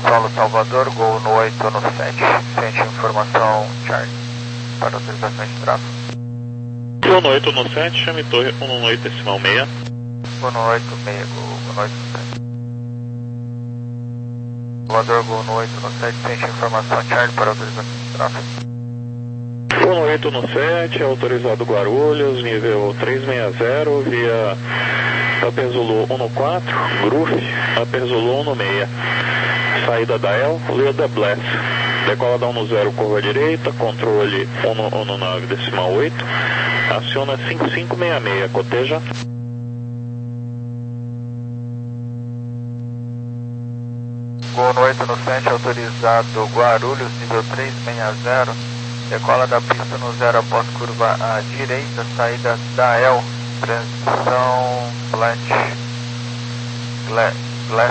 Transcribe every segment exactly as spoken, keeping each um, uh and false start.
Solo Salvador, Gol no oito no sete. Sente informação, Charlie, para autorização de tráfego. Gol no oito no sete, chame torre um no oito decimal seis. Gol no oito seis, Gol no oito no sete. Salvador, Gol no oito no sete, sente informação, Charlie, para autorização de tráfego. Gol no oito no sete, autorizado Guarulhos, nível trezentos e sessenta, via Upper Zulu um no quatro, Groove, Upper Zulu um no seis. Saída da El, Leda Bless. Decola da um no zero, curva direita, controle um no, um no nove decimal oito. Aciona cinco cinco seis seis, coteja. Gol no oito no sete, autorizado Guarulhos, nível trezentos e sessenta. Decola da pista no zero após curva à direita, saída da El, transição Flat, Glass,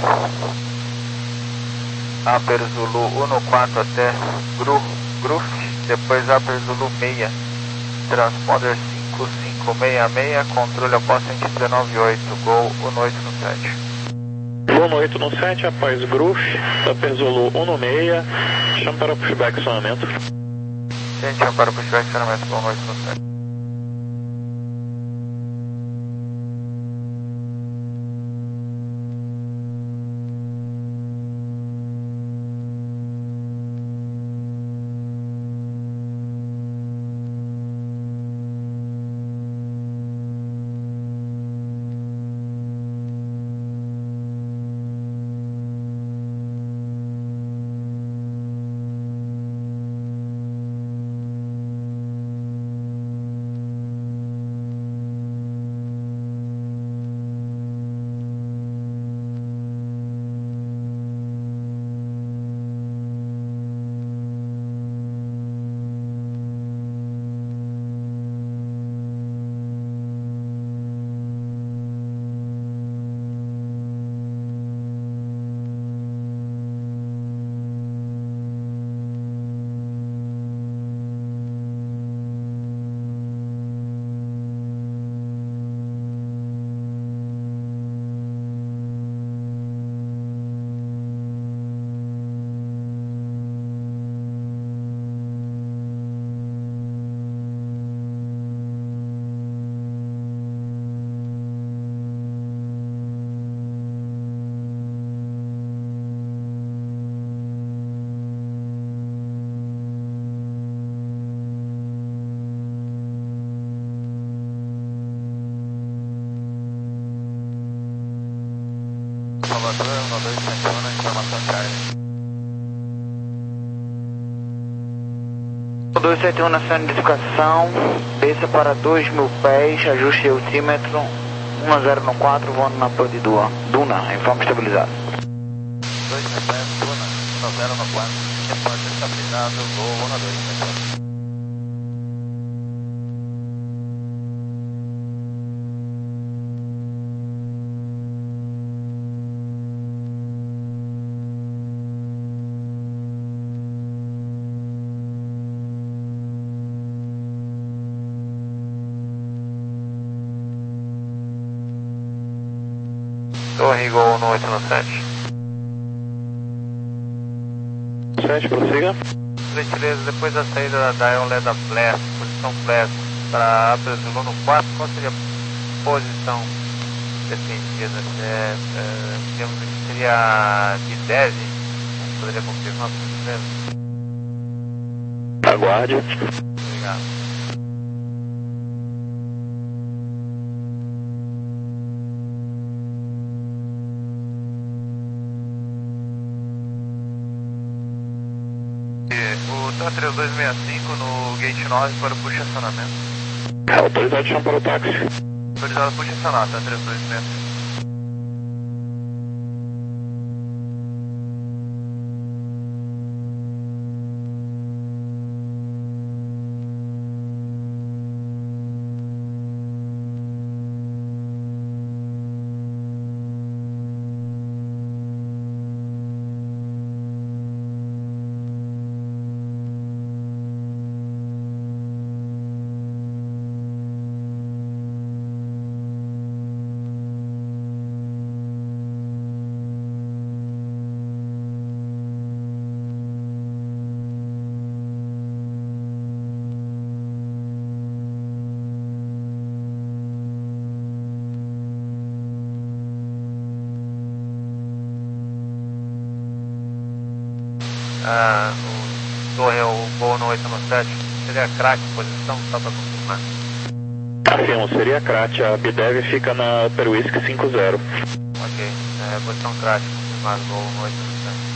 Upper Zulu um no quatro até Gru, Groove, depois Upper Zulu seis, transponder cinco cinco seis seis, controle após cento e dezenove oito, Gol no oito no sete. Gol no oito no sete, após Groove, Upper Zulu um no seis, chama para pushback acionamento. Gente, chama para pushback acionamento, Gol no oito no sete. Salvador, um dois sete um, informação Charlie. um dois sete um na sua identificação, desça para dois mil pés, ajuste o altímetro, um zero no quatro, voando na Pro de Duna, Duna, em forma estabilizada. dois sete um, Duna, um zero no quatro, em forma estabilizada, Gol um dois sete um. Torre, Gol no oito no sete. sete, prossiga. Gentileza, depois da saída da Dial Leda Blast, posição Blast para Upper Zulu no quatro, qual seria a posição defendida? É, é, digamos que seria de dez, poderia confirmar, por gentileza? Aguarde. Obrigado. O TAN três dois seis cinco no gate nove para o push acionamento. Autorizado, chama para o táxi. Autorizado push acionar, TAN três dois seis cinco. Ah, o torre é o voo no oito no sete, seria crack, posição, só para confirmar. Afirmo, seria crack, a Bidev fica na Upper Whisky cinco zero. Ok, é, posição crack, confirmado, voo no oito no sete.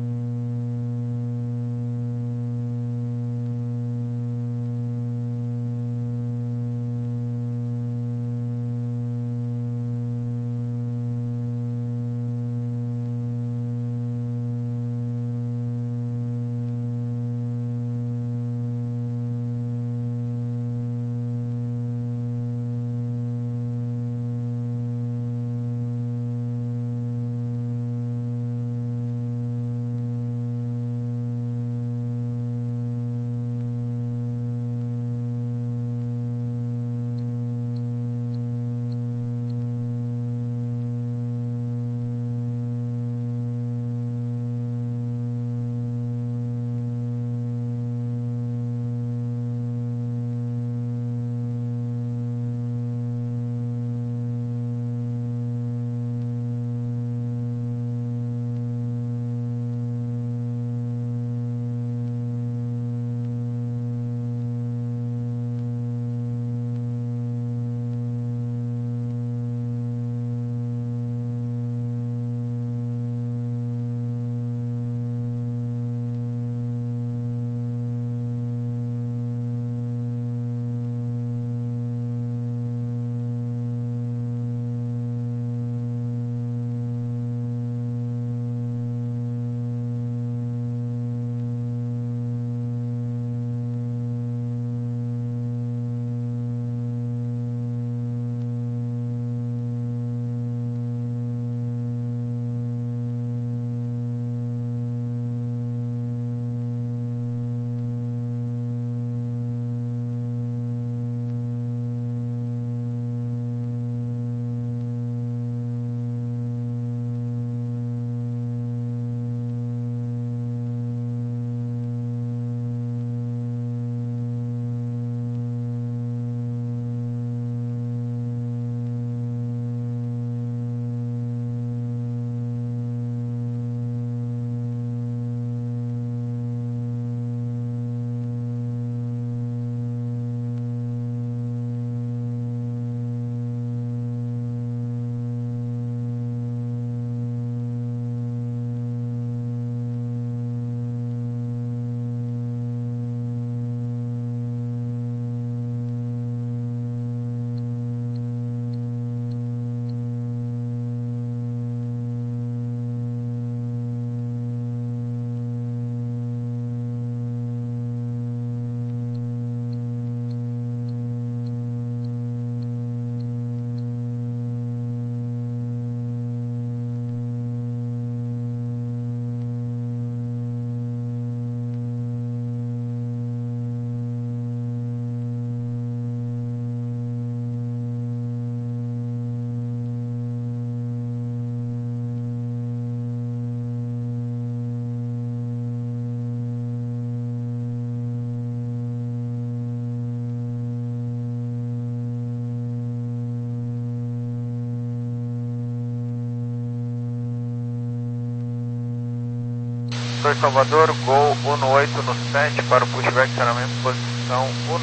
Torre Salvador, Gol um oito no sete para o pushback treinamento, posição um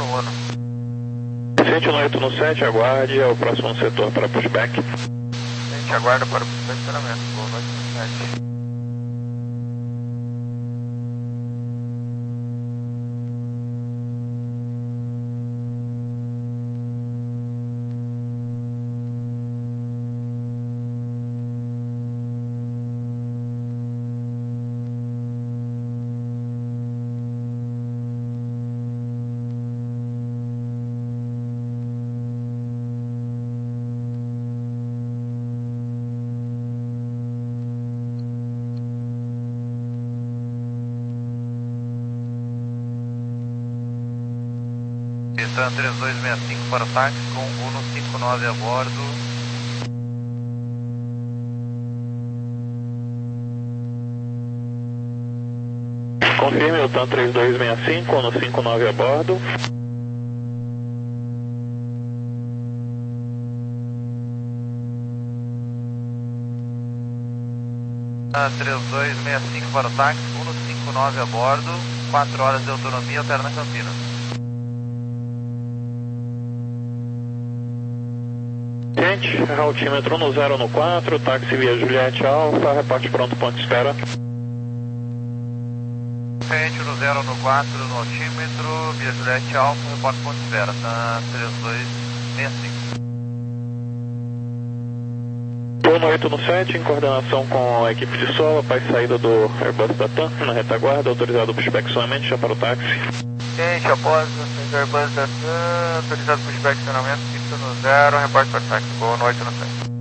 um. sete um oito no sete, aguarde, é o próximo setor para pushback. Gente, aguarda para o pushback treinamento, Gol um oito no sete. Pisando três dois seis cinco para o táxi com Uno cinco nove a bordo. Confirme o TAM três dois seis cinco, Uno cinco nove a bordo. três dois seis cinco para o táxi, Uno cinco cinco nove a bordo, quatro horas de autonomia, alterna Campinas. Gente, altímetro no zero no quatro, táxi via Juliette Alfa, reporte pronto, ponto de espera. Gente no zero no quatro, no altímetro, via Juliette Alfa, reporte ponto de espera, tá três dois seis cinco. Turno oito no sete, em coordenação com a equipe de solo, após saída do Airbus da TAM, na retaguarda, autorizado para inspecionamento, já para o táxi. Gente, após o Airbus da TAM, autorizado para inspecionamento, fixo no zero, reporte para o táxi, boa noite no sete.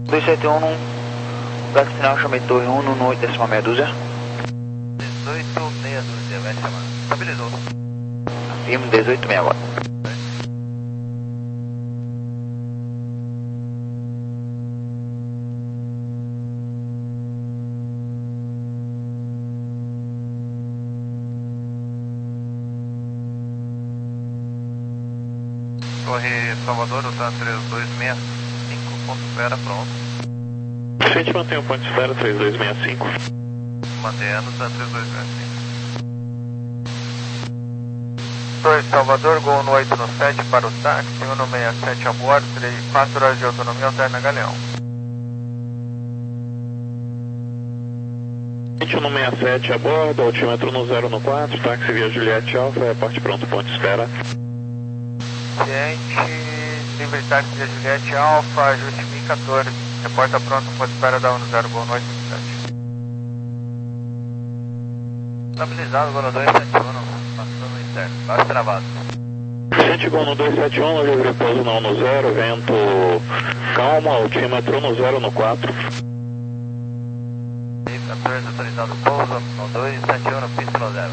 dois sete um, Black Sinal, chamei torre um no oito décima meia dúzia. dezoito meia dúzia, vai chamar. Estabilizou. Firme dezoito meia agora. Torre Salvador, o TAN três dois seis cinco, ponto espera, pronto. A gente mantém o ponto de espera três dois seis cinco. Mantendo, TAN três dois seis cinco. Torre Salvador, Gol no oito no sete para o táxi, um no sessenta e sete a bordo, quatro horas de autonomia, alterna Galeão. vinte e um no sessenta e sete a bordo, altímetro no zero no quatro, táxi via Juliette Alfa, é parte pronto, ponto de espera. Ciente, livre táxi via Juliette Alfa, ajuste mil e quatorze, reporta pronto, ponto de espera da um zero, Gol no oito no sete. Estabilizado, Gol no dois sete um, passando no interno, baixo travado. Gente, Gol no dois sete um, livre pouso não no zero, vento calmo, altímetro no zero no quatro. quatorze autorizado pouso, no dois sete um, pista no zero.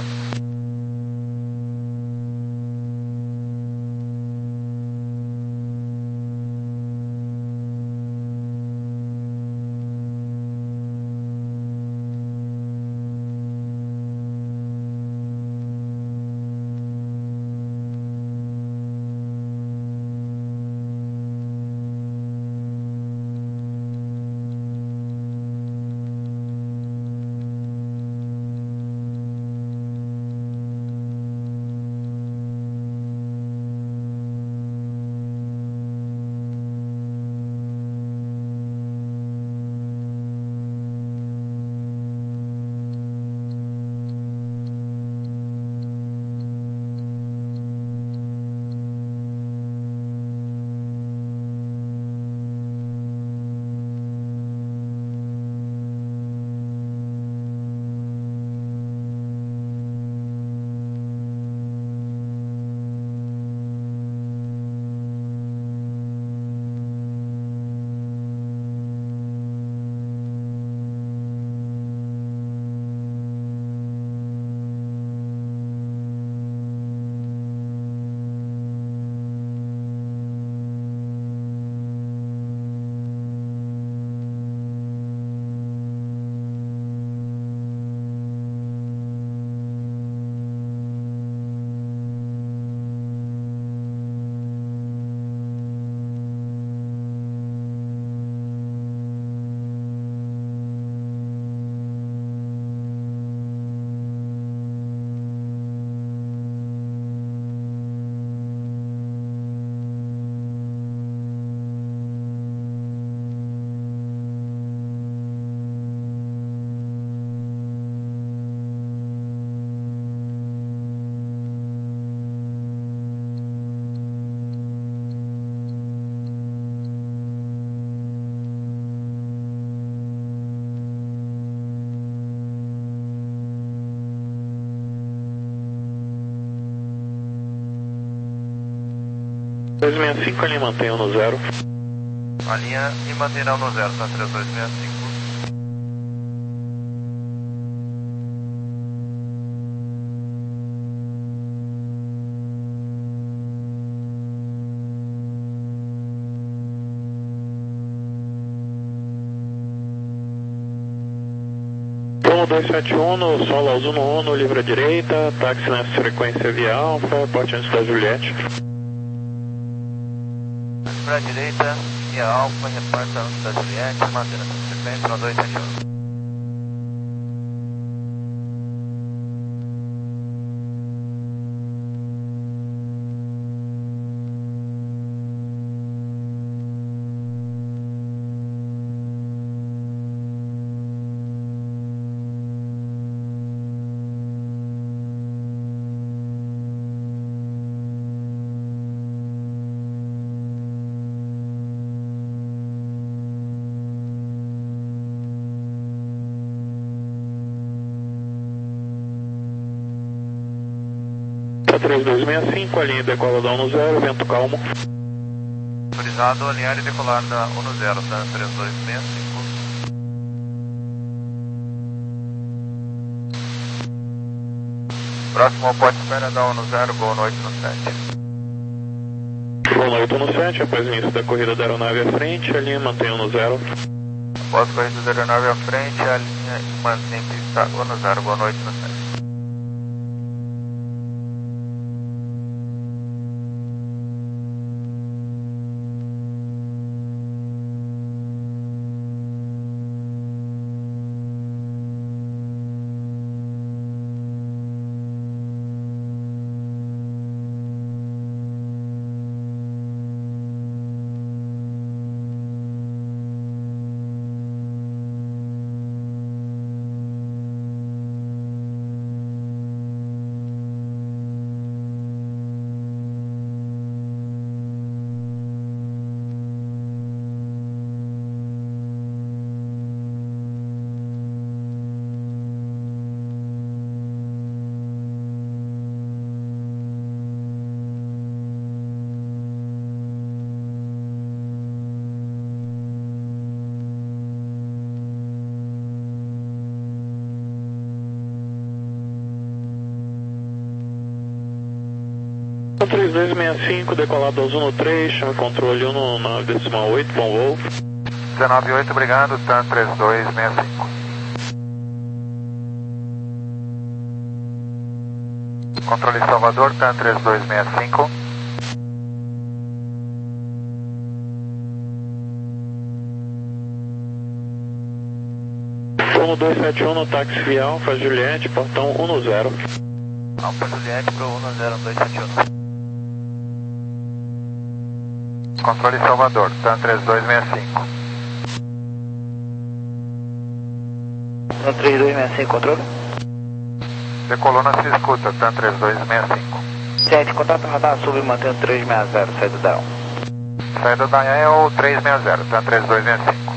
dois seis cinco, ali mantenham no zero. A linha e manterão no zero, tá? três dois seis cinco. dois sete um, no solo azul no Uno, livre à direita, táxi nessa frequência via Alfa, porte antes da Juliette. Para a direita, via Alfa, reporta antes da Juliette, mantendo essa frequência no dois sete um. três dois seis cinco, a linha decoladão no zero, vento calmo. Autorizado alinhar e decolar da um zero, tá? três dois seis cinco. Próximo ao ponto de espera da um zero, boa noite no sete. Boa noite no sete, após o início da corrida da aeronave à frente, a linha mantém um zero. Após a corrida da aeronave à frente, a linha mantém pista um zero, boa noite no sete. três dois seis cinco, decolado ao Zuno três, chama controle um no nove decimal oito, bom voo. dezenove oito, obrigado, TAM três dois seis cinco. Controle Salvador, TAM três dois seis cinco. um dois sete um no táxi via Alfa Juliette, portão um zero. Alfa Juliette para o um zero dois sete um. Controle Salvador, TAM três dois seis cinco. TAM três dois seis cinco, controle? Decolou na se escuta, TAM três dois seis cinco. sete, contato radar, sub mantendo três seis zero, saída da um. Saída da é o três seis zero, TAM três dois seis cinco.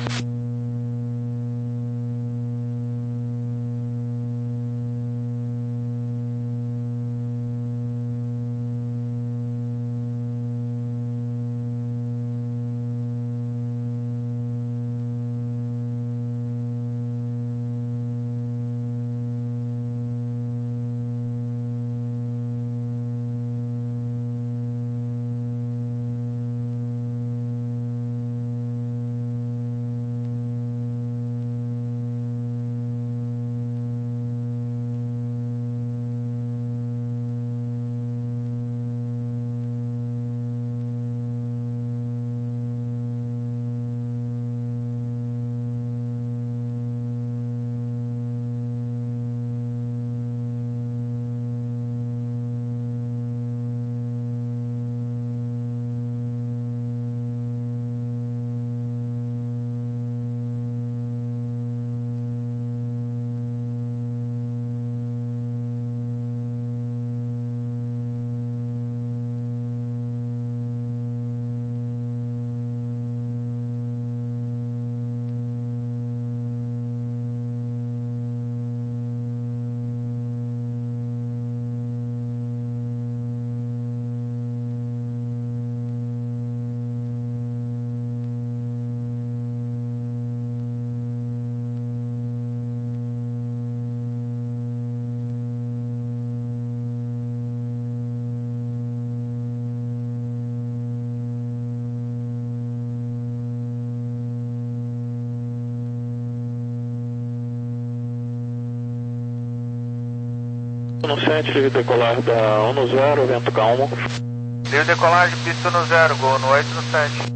No sete, livre decolar da um zero, vento calmo. Livre decolagem, pista no zero, boa noite no sete.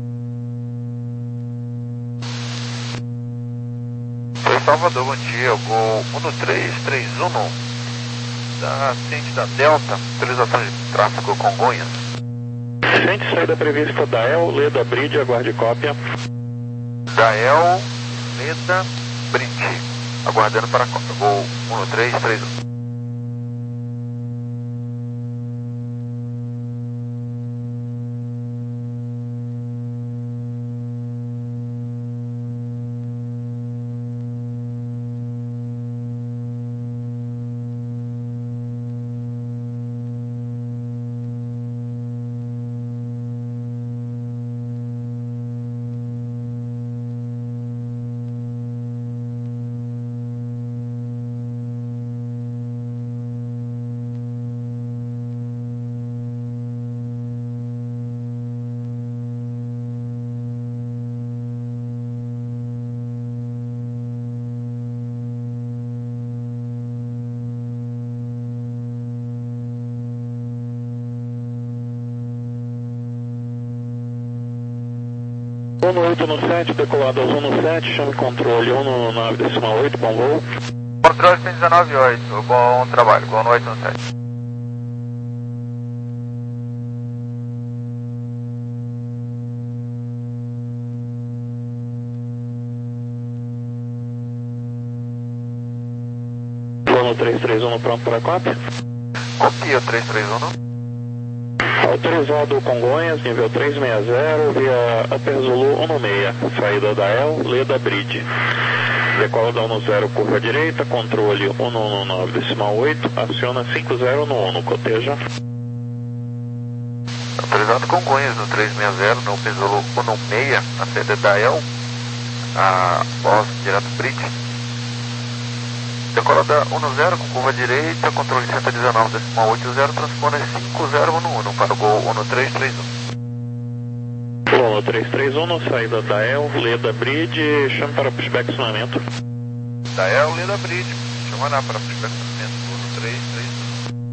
Foi Salvador, bom dia, gol um três três um, da assistente da Delta, utilização de tráfego Congonhas. Sente saída prevista da E L, Leda, Bridge, aguarde cópia. Da E L, Leda, Bridge, aguardando para a cópia, gol um três três um. um oito no sete, decolado aos um no sete, chame controle um no nove decimal oito, bom voo. Controle cento e dezenove oito, bom trabalho, bom oito no sete. Plano três três um pronto para cópia. Copia o três três um. Autorizado Congonhas, nível trezentos e sessenta, via Upper Zulu um no seis, saída da El, Leda Bridge. Decola da um no zero, curva direita, controle um no nove decimal oito, aciona cinco zero no um, coteja. Autorizado Congonhas no trezentos e sessenta, no Upper Zulu um no seis, na saída da El, a voz direto Bridge. Decola da um no zero com curva direita, controle cento e dezenove decimal oito zero, transpone cinco zero um no um para o gol um no três três um. Plano três três um, saída da El, Leda Bridge, chame para pushback acionamento. Da El, Leda Bridge, chama lá para pushback acionamento um no três três um.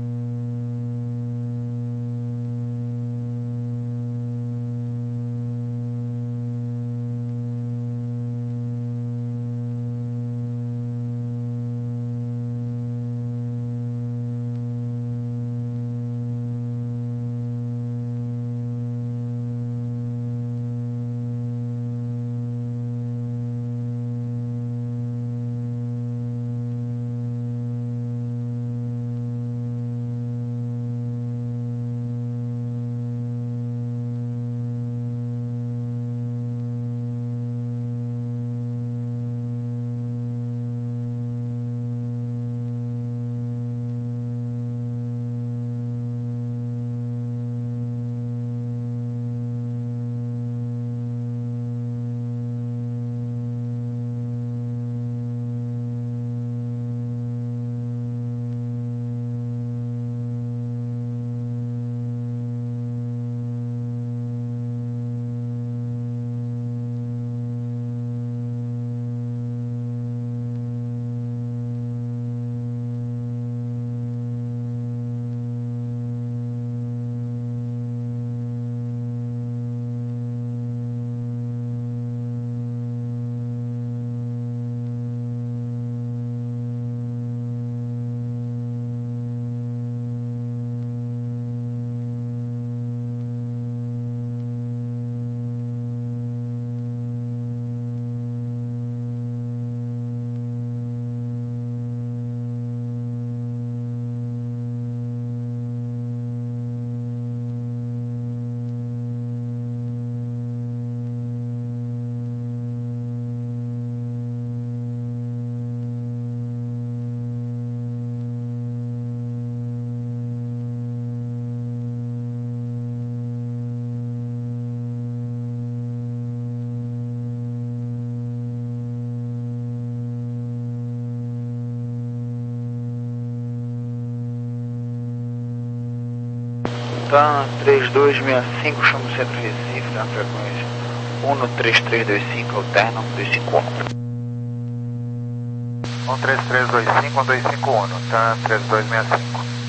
Tá, três dois seis cinco, chama o centro Recife, na frequência um no três três dois cinco, alterna um dois cinco um. um três três dois cinco, um dois cinco um, tá, três dois seis cinco.